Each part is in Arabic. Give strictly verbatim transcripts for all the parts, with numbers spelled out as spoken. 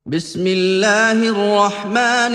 بسم الله الرحمن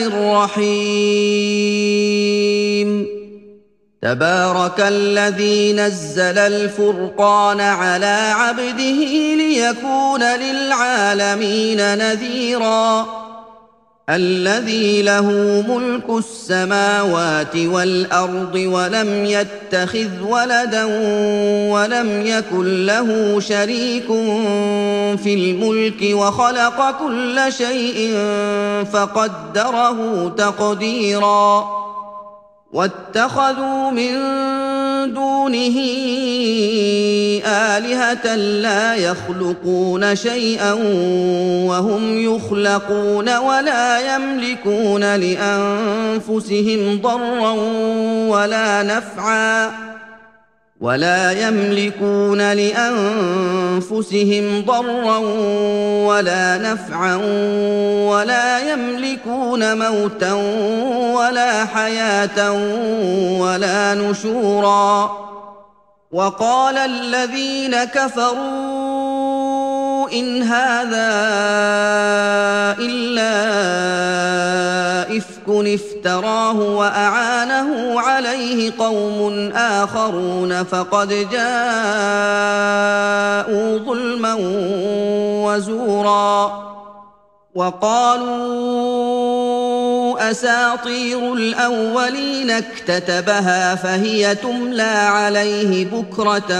الرحيم تبارك الذي نزل الفرقان على عبده ليكون للعالمين نذيرا الذي له ملك السماوات والأرض ولم يتخذ ولدا ولم يكن له شريك في الملك وخلق كل شيء فقدره تقديرا واتخذوا من دونه آلهة لا يخلقون شيئا وهم يخلقون ولا يملكون لأنفسهم ضرا ولا نفعا ولا يملكون لأنفسهم ضرا ولا نفعا ولا يملكون موتا ولا حياة ولا نشورا وقال الذين كفروا إن هذا إلا إفك افتراه وأعانه عليه قوم آخرون فقد جاءوا ظلما وزورا وقالوا أساطير الأولين اكتتبها فهي تملى عليه بكرة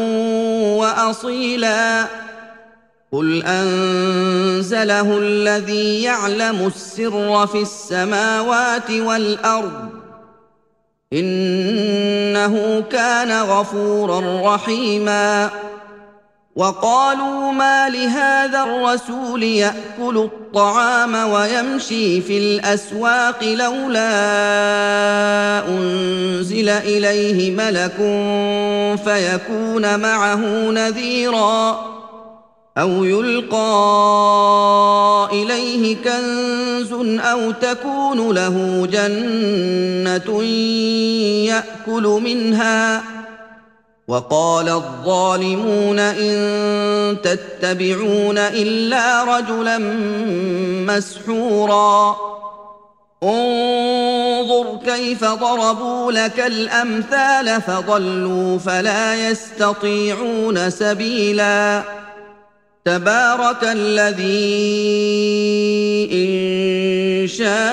وأصيلا قل أنزله الذي يعلم السر في السماوات والأرض إنه كان غفورا رحيما وقالوا ما لهذا الرسول يأكل الطعام ويمشي في الأسواق لولا أنزل إليه ملك فيكون معه نذيرا أو يلقى إليه كنز أو تكون له جنة يأكل منها وقال الظالمون إن تتبعون إلا رجلا مسحورا انظر كيف ضربوا لك الأمثال فضلوا فلا يستطيعون سبيلا تبارك الذي إن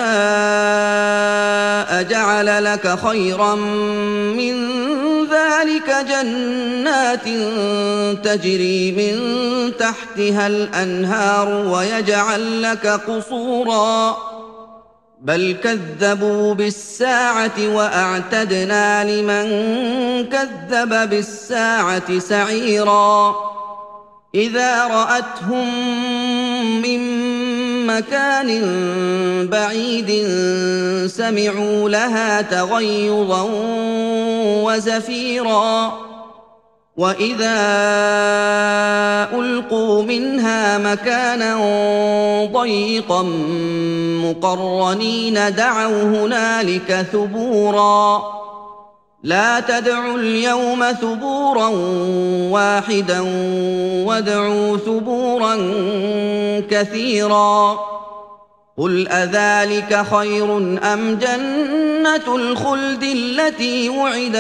شاء جعل لك خيرا من ذلك جنات تجري من تحتها الأنهار ويجعل لك قصورا بل كذبوا بالساعة وأعتدنا لمن كذب بالساعة سعيرا إذا رأتهم من مكان بعيد سمعوا لها تغيظا وزفيرا وإذا ألقوا منها مكانا ضيقا مقرنين دعوا هنالك ثبورا لا تدعوا اليوم ثبورا واحدا وادعوا ثبورا كثيرا قل أذلك خير أم جنة الخلد التي وعد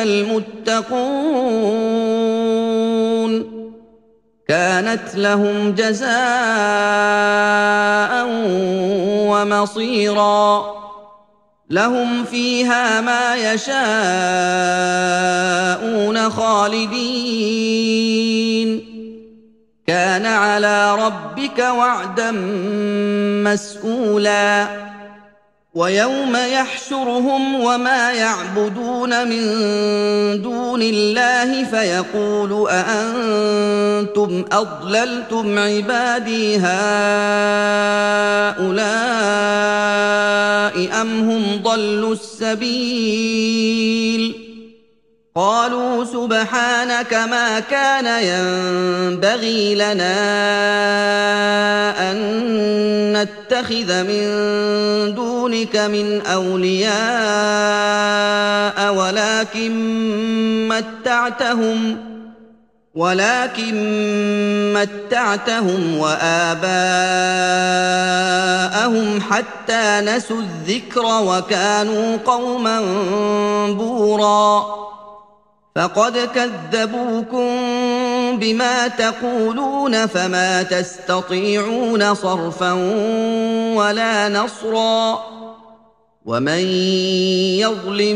المتقون كانت لهم جزاء ومصيرا لهم فيها ما يشاءون خالدين كان على ربك وعدا مسئولا ويوم يحشرهم وما يعبدون من دون الله فيقول أأنتم أضللتم عبادي هؤلاء أم هم ضلوا السبيل قالوا سبحانك ما كان ينبغي لنا أن نتخذ من دونك من أولياء ولكن متعتهم ولكن متعتهم وآباءهم فأبصرناهم حتى نسوا الذكر وكانوا قوما بورا فقد كذبوكم بما تقولون فما تستطيعون صرفا ولا نصرا ومن يظلم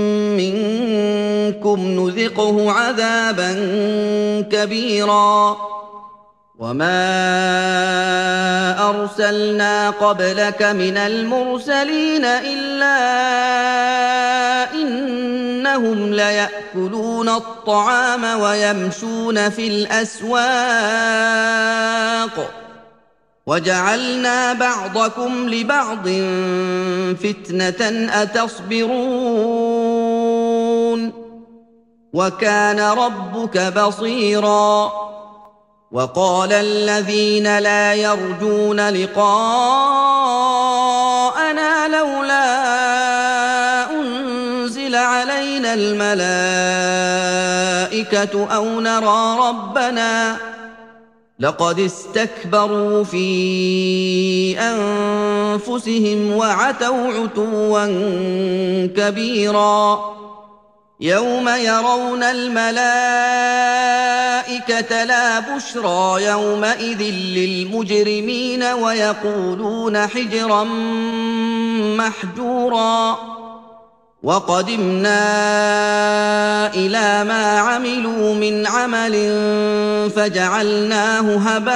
منكم نذقه عذابا كبيرا وما أرسلنا قبلك من المرسلين إلا إنهم ليأكلون الطعام ويمشون في الأسواق وجعلنا بعضكم لبعض فتنة أتصبرون وكان ربك بصيرا وقال الذين لا يرجون لقاءنا لولا أنزل علينا الملائكة أو نرى ربنا لقد استكبروا في أنفسهم وعتوا عتوا كبيرا يوم يرون الملائكة لا بشرى يومئذ للمجرمين ويقولون حجرا محجورا وقدمنا إلى ما عملوا من عمل فجعلناه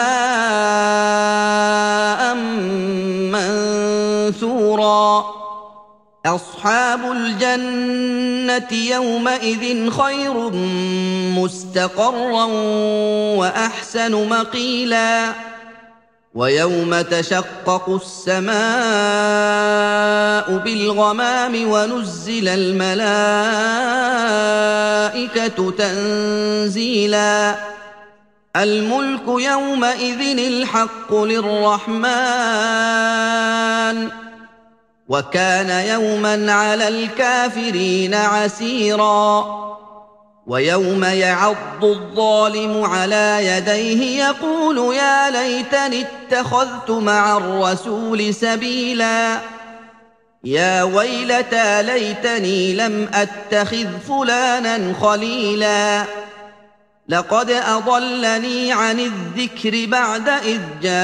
هباء منثورا أصحاب الجنة يومئذ خير مستقرا وأحسن مقيلا ويوم تشقق السماء بالغمام ونزل الملائكة تنزيلا الملك يومئذ الحق للرحمن وكان يوما على الكافرين عسيرا ويوم يعض الظالم على يديه يقول يا ليتني اتخذت مع الرسول سبيلا يا ويلتى ليتني لم أتخذ فلانا خليلا لقد أضلني عن الذكر بعد إذ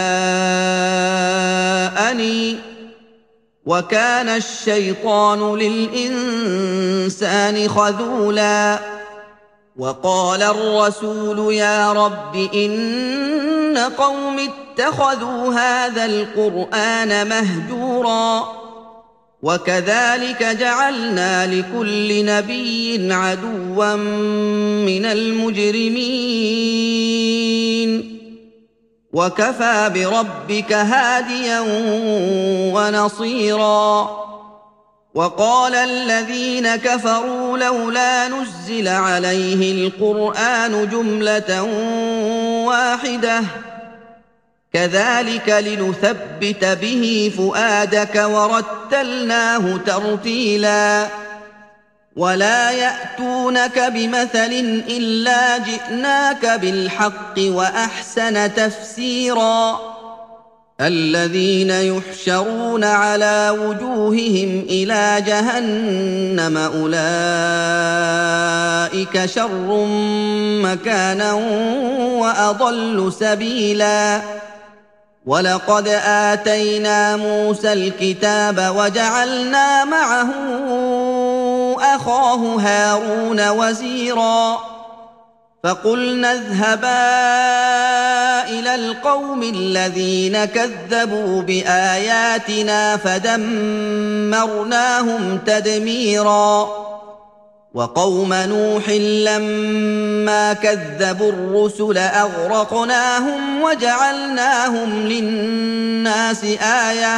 جاءني وكان الشيطان للإنسان خذولا وقال الرسول يا رب إن قوم اتخذوا هذا القرآن مهجورا وكذلك جعلنا لكل نبي عدوا من المجرمين وكفى بربك هاديا ونصيرا وقال الذين كفروا لولا نزل عليه القرآن جملة واحدة كذلك لنثبت به فؤادك ورتلناه ترتيلا ولا يأتونك بمثل إلا جئناك بالحق وأحسن تفسيرا الذين يحشرون على وجوههم إلى جهنم أولئك شر مكانا وأضل سبيلا ولقد آتينا موسى الكتاب وجعلنا معه أخاه هارون وزيرا فقلنا اذهبا إلى القوم الذين كذبوا بآياتنا فدمرناهم تدميرا وقوم نوح لما كذبوا الرسل أغرقناهم وجعلناهم للناس آية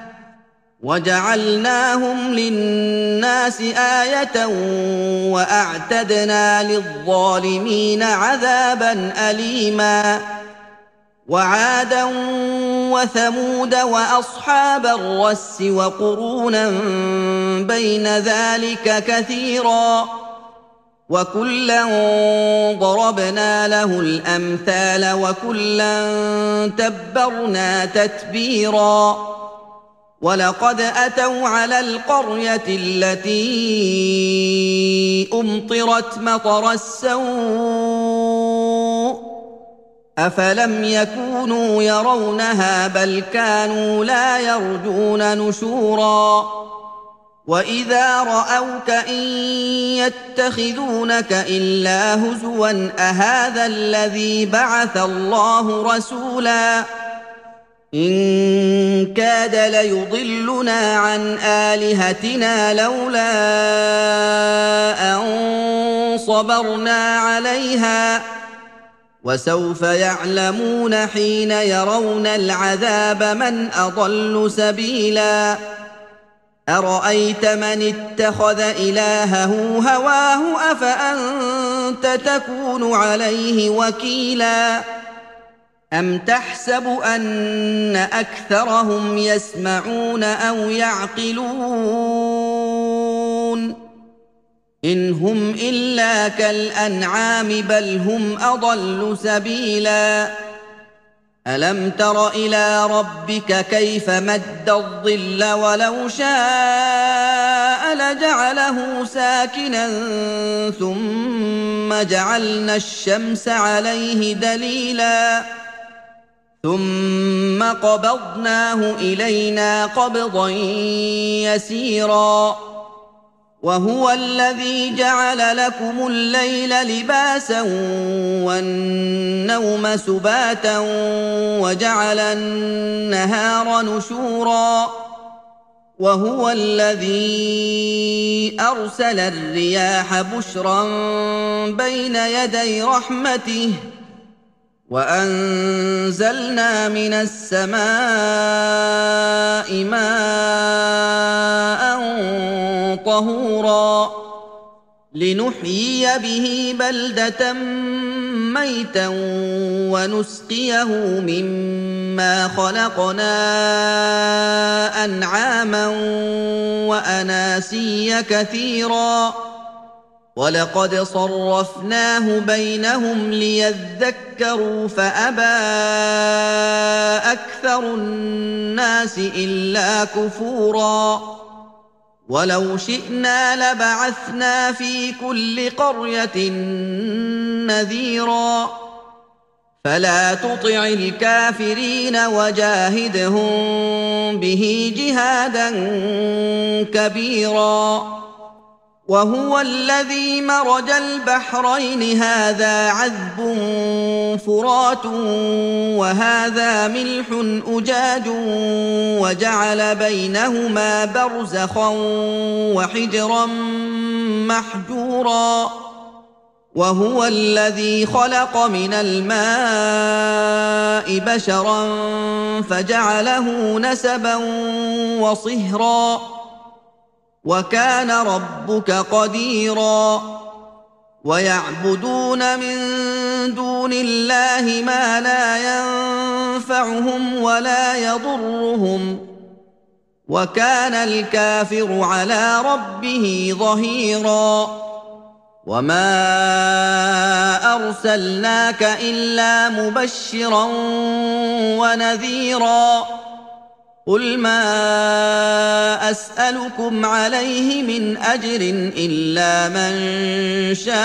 وجعلناهم للناس آية وأعتدنا للظالمين عذابا أليما وعادا وثمود وأصحاب الرس وقرونا بين ذلك كثيرا وكلا ضربنا له الأمثال وكلا تبرنا تتبيرا وَلَقَدْ أَتَوْا عَلَى الْقَرْيَةِ الَّتِي أُمْطِرَتْ مَطَرَ السَّوْءِ أَفَلَمْ يَكُونُوا يَرَوْنَهَا بَلْ كَانُوا لَا يَرْجُونَ نُشُورًا وَإِذَا رَأَوْكَ إِن يَتَّخِذُونَكَ إِلَّا هُزُوًا أَهَٰذَا الَّذِي بَعَثَ اللَّهُ رَسُولًا إِن كَادَ لَيُضِلُّنَا عَنْ آلِهَتِنَا لَوْلَا أَن صَبَرْنَا عَلَيْهَا وَسَوْفَ يَعْلَمُونَ حِينَ يَرَوْنَ الْعَذَابَ مَنْ أَضَلُّ سَبِيلًا أَرَأَيْتَ مَنِ اتَّخَذَ إِلَٰهَهُ هَوَاهُ أَفَأَنتَ تَكُونُ عَلَيْهِ وَكِيلًا أَمْ تَحْسَبُ أَنَّ أَكْثَرَهُمْ يَسْمَعُونَ أَوْ يَعْقِلُونَ إِنْ هُمْ إِلَّا كَالْأَنْعَامِ بَلْ هُمْ أَضَلُّ سَبِيلًا أَلَمْ تَرَ إِلَىٰ رَبِّكَ كَيْفَ مَدَّ الظِّلَّ وَلَوْ شَاءَ لَجَعَلَهُ سَاكِنًا ثُمَّ جَعَلْنَا الشَّمْسَ عَلَيْهِ دَلِيلًا ثُمَّ قَبَضْنَاهُ إِلَيْنَا قَبْضًا يَسِيرًا وَهُوَ الَّذِي جَعَلَ لَكُمُ اللَّيْلَ لِبَاسًا وَالنَّوْمَ سُبَاتًا وَجَعَلَ النَّهَارَ نُشُورًا وَهُوَ الَّذِي أَرْسَلَ الرِّيَاحَ بُشْرًا بَيْنَ يَدَيْ رَحْمَتِهِ وَأَنزَلْنَا مِنَ السَّمَاءِ مَاءً طَهُورًا لِنُحْيِيَ بِهِ بَلْدَةً مَّيْتًا وَنُسْقِيَهُ مِمَّا خَلَقْنَا أَنْعَامًا وَأَنَاسِيَّ كَثِيرًا وَلَقَدْ صَرَّفْنَاهُ بَيْنَهُمْ لِيَذَّكَّرُوا فَأَبَىٰ أَكْثَرُ النَّاسِ إِلَّا كُفُورًا وَلَوْ شِئْنَا لَبَعَثْنَا فِي كُلِّ قَرْيَةٍ نَّذِيرًا فَلَا تُطِعِ الْكَافِرِينَ وَجَاهِدْهُم بِهِ جِهَادًا كَبِيرًا وَهُوَ الَّذِي مَرَجَ الْبَحْرَيْنِ هَٰذَا عَذْبٌ فُرَاتٌ وَهَٰذَا مِلْحٌ أُجَاجٌ وَجَعَلَ بَيْنَهُمَا بَرْزَخًا وَحِجْرًا مَّحْجُورًا وَهُوَ الَّذِي خَلَقَ مِنَ الْمَاءِ بَشَرًا فَجَعَلَهُ نَسَبًا وَصِهْرًا وَكَانَ رَبُّكَ قَدِيرًا وَيَعْبُدُونَ مِن دُونِ اللَّهِ مَا لَا يَنفَعُهُمْ وَلَا يَضُرُّهُمْ وَكَانَ الْكَافِرُ عَلَىٰ رَبِّهِ ظَهِيرًا وَمَا أَرْسَلْنَاكَ إِلَّا مُبَشِّرًا وَنَذِيرًا قُلْ مَا أَسْأَلُكُمْ عَلَيْهِ مِنْ أَجْرٍ إِلَّا مَن شَاءَ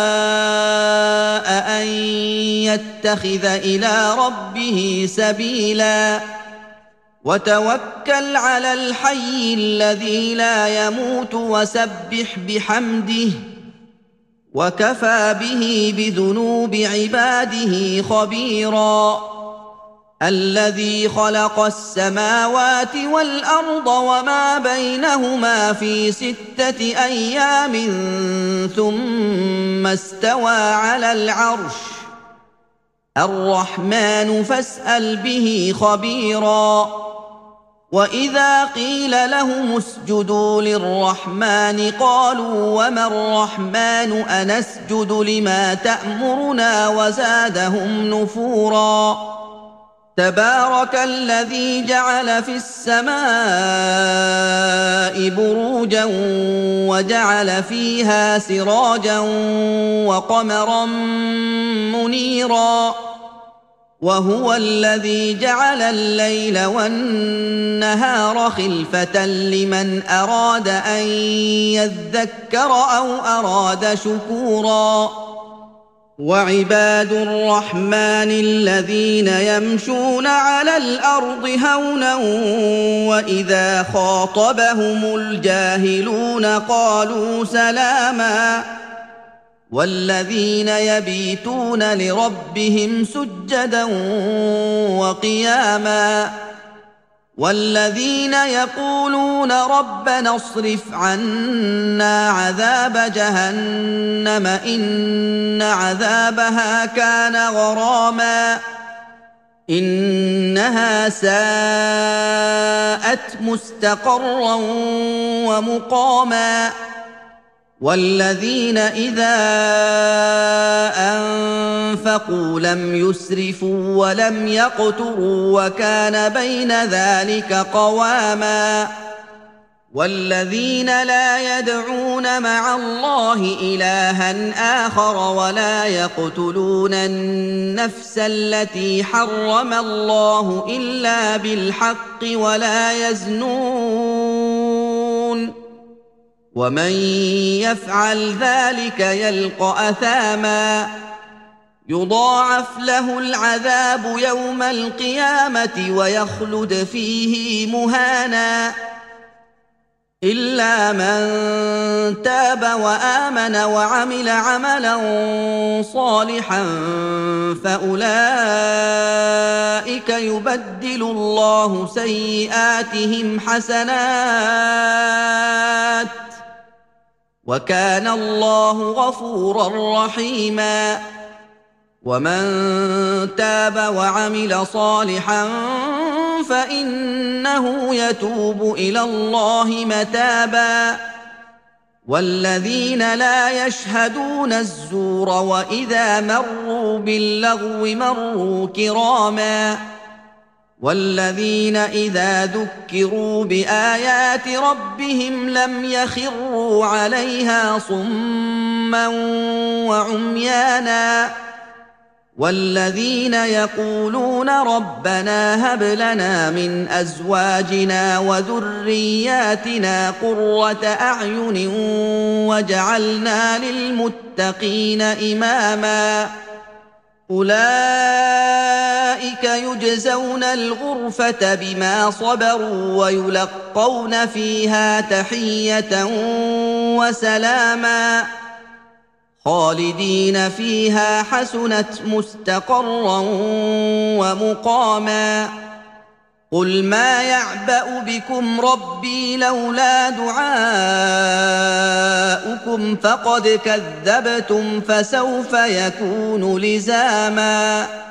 أَن يَتَّخِذَ إِلَىٰ رَبِّهِ سَبِيلًا وَتَوَكَّلْ عَلَى الْحَيِّ الَّذِي لَا يَمُوتُ وَسَبِّحْ بِحَمْدِهِ وَكَفَىٰ بِهِ بِذُنُوبِ عِبَادِهِ خَبِيرًا الَّذِي خَلَقَ السَّمَاوَاتِ وَالْأَرْضَ وَمَا بَيْنَهُمَا فِي سِتَّةِ أَيَّامٍ ثُمَّ اسْتَوَىٰ عَلَى الْعَرْشِ الرَّحْمَٰنُ فَاسْأَلْ بِهِ خَبِيرًا وَإِذَا قِيلَ لَهُمُ اسْجُدُوا لِلرَّحْمَٰنِ قَالُوا وَمَا الرَّحْمَٰنُ أَنَسْجُدُ لِمَا تَأْمُرُنَا وَزَادَهُمْ نُفُورًا تَبَارَكَ الَّذِي جَعَلَ فِي السَّمَاءِ بُرُوجًا وَجَعَلَ فِيهَا سِرَاجًا وَقَمَرًا مُّنِيرًا وهو الذي جعل الليل والنهار خلفة لمن أراد أن يذكر أو أراد شكورا وعباد الرحمن الذين يمشون على الأرض هونا وإذا خاطبهم الجاهلون قالوا سلاما والذين يبيتون لربهم سجدا وقياما والذين يقولون ربنا اصرف عنا عذاب جهنم إن عذابها كان غراما إنها ساءت مستقرا ومقاما والذين إذا أنفقوا لم يسرفوا ولم يقتروا وكان بين ذلك قواما والذين لا يدعون مع الله إلها آخر ولا يقتلون النفس التي حرم الله إلا بالحق ولا يزنون ومن يفعل ذلك يلقى أثاما يضاعف له العذاب يوم القيامة ويخلد فيه مهانا إلا من تاب وآمن وعمل عملا صالحا فأولئك يبدل الله سيئاتهم حسنات وكان الله غفورا رحيما ومن تاب وعمل صالحا فإنه يتوب إلى الله متابا والذين لا يشهدون الزور وإذا مروا باللغو مروا كراما والذين إذا ذكروا بآيات ربهم لم يخروا عليها صما وعميانا والذين يقولون ربنا هب لنا من أزواجنا وذرياتنا قرة أعين واجعلنا للمتقين إماما أولئك يجزون الغرفة بما صبروا ويلقون فيها تحية وسلاما خالدين فيها حسنت مستقرا ومقاما قل ما يعبأ بكم ربي لولا دعاؤكم فقد كذبتم فسوف يكون لزاما